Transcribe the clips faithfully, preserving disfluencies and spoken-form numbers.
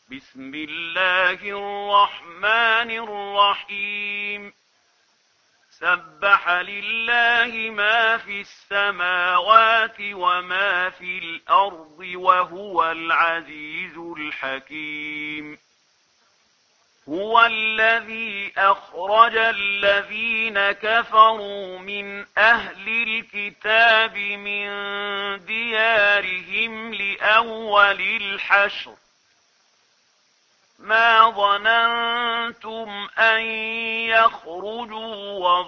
بسم الله الرحمن الرحيم. سبح لله ما في السماوات وما في الأرض وهو العزيز الحكيم. هو الذي أخرج الذين كفروا من أهل الكتاب من ديارهم لأول الحشر ما ظننتم أن يخرجوا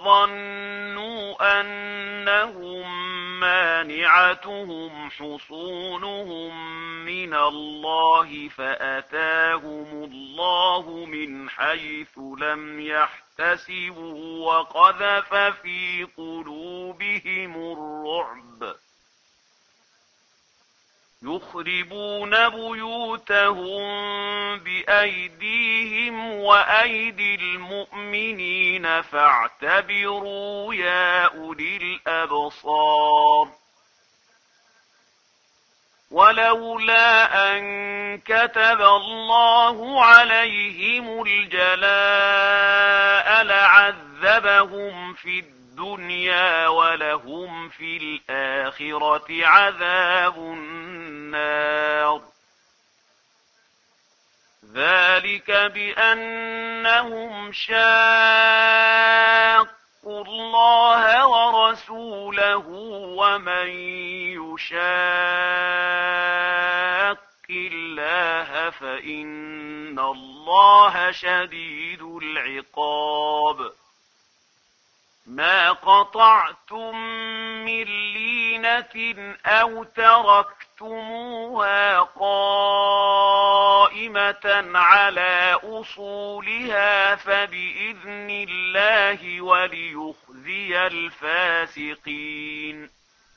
وظنوا أنهم مانعتهم حصونهم من الله فأتاهم الله من حيث لم يحتسبوا وقذف في قلوبهم الرعب يخربون بيوتهم بأيديهم وأيدي المؤمنين فاعتبروا يا أولي الأبصار. ولولا أن كتب الله عليهم الجلاء لعذبهم في الدنيا ولهم في الآخرة عذاب النار. ذلك بأنهم شاقوا الله ورسوله ومن يشاق الله فإن الله شديد العقاب. ما قطعتم من لينة أو تركتموها قائمة على أصولها فبإذن الله وليخزي الفاسقين.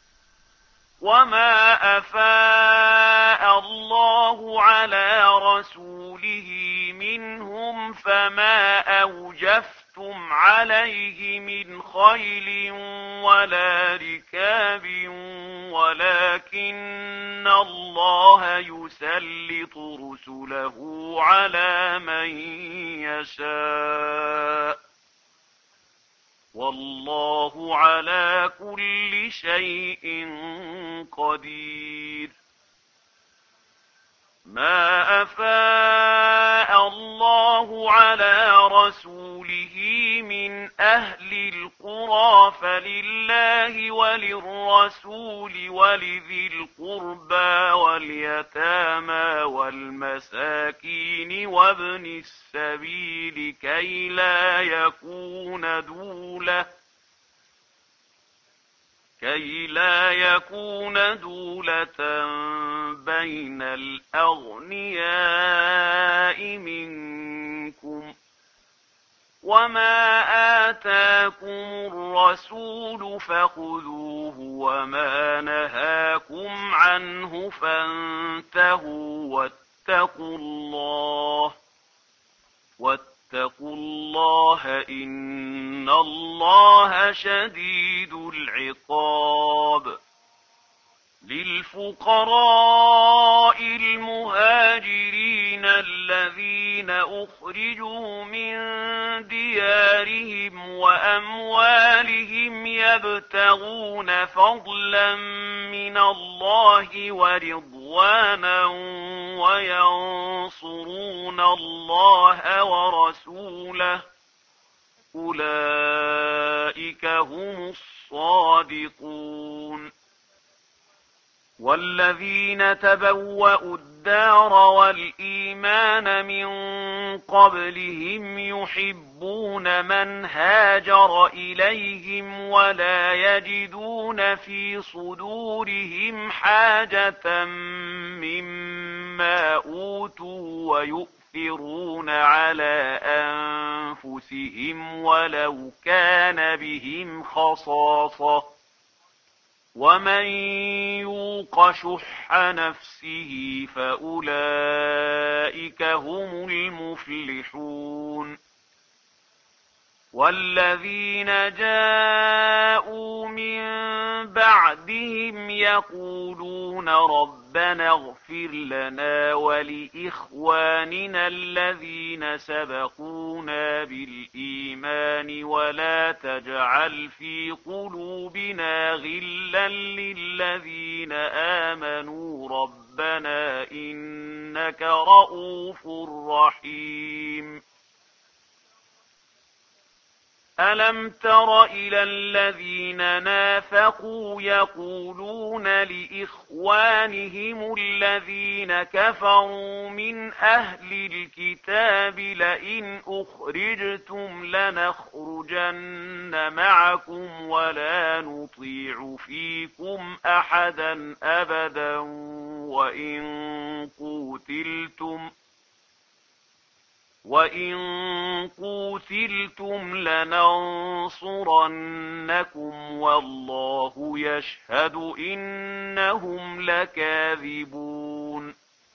وما أفاء الله على رسوله منهم فما أوجفتم عليه من خيل ولا ركاب ولكن الله يسلط رسله على من يشاء والله على كل شيء قدير. ما أفاء الله على رسوله من أهل القرى فلله وللرسول ولذي القربى واليتامى والمساكين وابن السبيل كي لا يكون دولة كي لا يكون دولة بين الأغنياء منكم. وما آتاكم الرسول فخذوه وما نهاكم عنه فانتهوا واتقوا الله واتقوا الله إن الله شديد العقاب. للفقراء المهاجرين الذين أخرجوا من ديارهم وأموالهم يبتغون فضلا من الله ورضوانا وينصرون الله ورسوله أولئك هم الصادقون. والذين تبوأوا الدار والإيمان من قبلهم يحبون من هاجر إليهم ولا يجدون في صدورهم حاجة مما أوتوا ويؤثرون على أنفسهم ولو كان بهم خصاصة ومن يوق شح نفسه فأولئك هم المفلحون. والذين جاءوا من بعدهم يقولون ربنا اغفر لنا ولإخواننا الذين سبقونا بالإيمان ولا تجعل في قلوبنا غلا للذين آمنوا ربنا إنك رؤوف رحيم. ألم تر إلى الذين نافقوا يقولون لإخوانهم الذين كفروا من أهل الكتاب لئن أخرجتم لنخرجن معكم ولا نطيع فيكم أحدا أبدا وإن قوتلتم وَإِن قُوتِلْتُمْ لَنَنصُرَنَّكُمْ وَاللَّهُ يَشْهَدُ إِنَّهُمْ لَكَاذِبُونَ.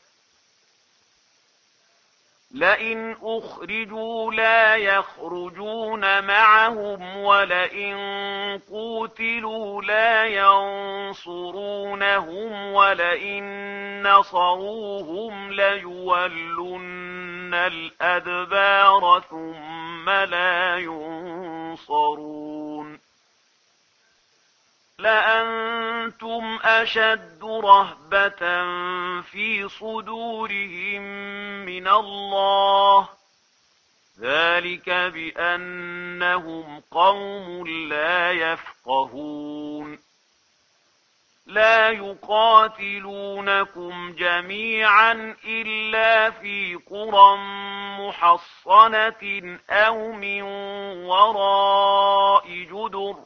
لئن أخرجوا لا يخرجون معهم ولئن قوتلوا لا ينصرونهم ولئن نصروهم ليولن الأدبار ثم لا ينصرون. لأنتم أشد رهبة في صدورهم من الله ذلك بأنهم قوم لا يفقهون. لا يقاتلونكم جميعا إلا في قرى محصنة أو من وراء جدر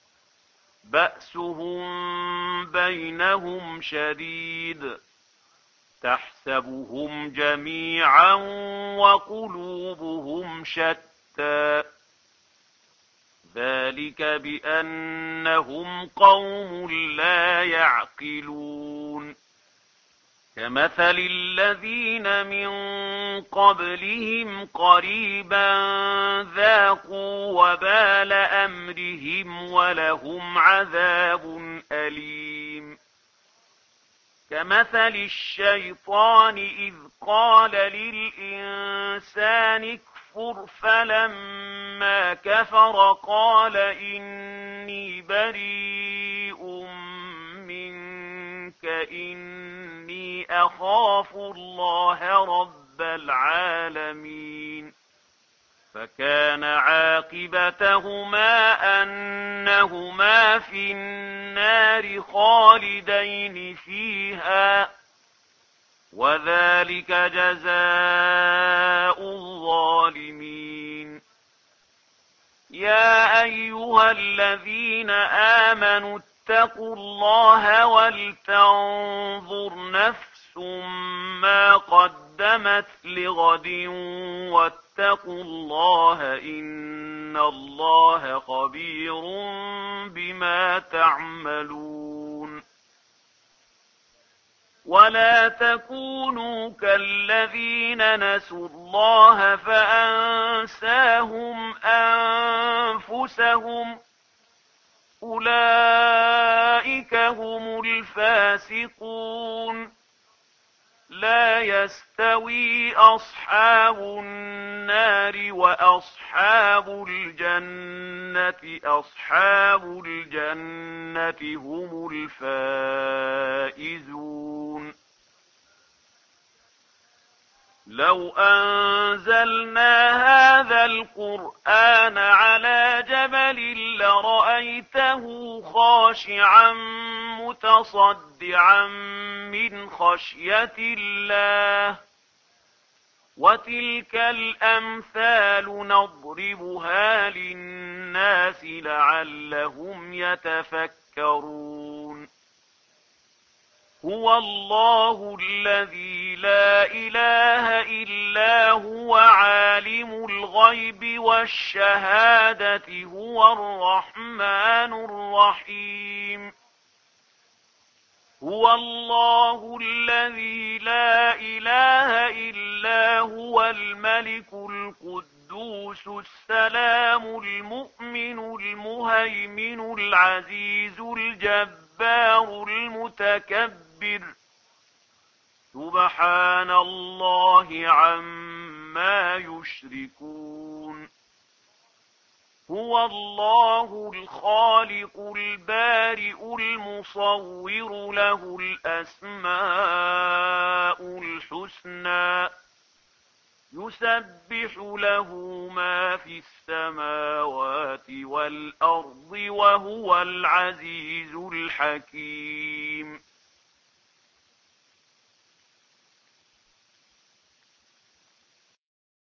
بأسهم بينهم شديد تحسبهم جميعا وقلوبهم شتى ذلك بأنهم قوم لا يعقلون. كمثل الذين من قبلهم قريبا ذاقوا وبال أمرهم ولهم عذاب أليم. كمثل الشيطان إذ قال للإنسان اكفر فلما كفر قال إني بريء منك إني أخاف الله رب العالمين. فكان عاقبتهما أنهما في النار خالدين فيها وذلك جزاء الظالمين. يا أيها الذين آمنوا اتقوا الله ولتنظر نفس ما قدمت لغد واتقوا الله إن الله خبير بما تعملون. ولا تكونوا كالذين نسوا الله فأنساهم أنفسهم أولئك هم الفاسقون. لا يستوي أصحاب النار وأصحاب الجنة أصحاب الجنة هم الفائزون. لو أنزلنا هذا القرآن على جبل لرأيته خاشعا متصدعا من خشية الله وتلك الأمثال نضربها للناس لعلهم يتفكرون. هو الله الذي لا إله إلا هو عالم الغيب والشهادة هو الرحمن الرحيم. هو الله الذي لا إله إلا هو الملك القدوس القدوس السلام المؤمن المهيمن العزيز الجبار المتكبر سبحان الله عما يشركون هو الله الخالق البارئ المصور له الأسماء الحسنى يسبح له ما في السماوات والأرض وهو العزيز الحكيم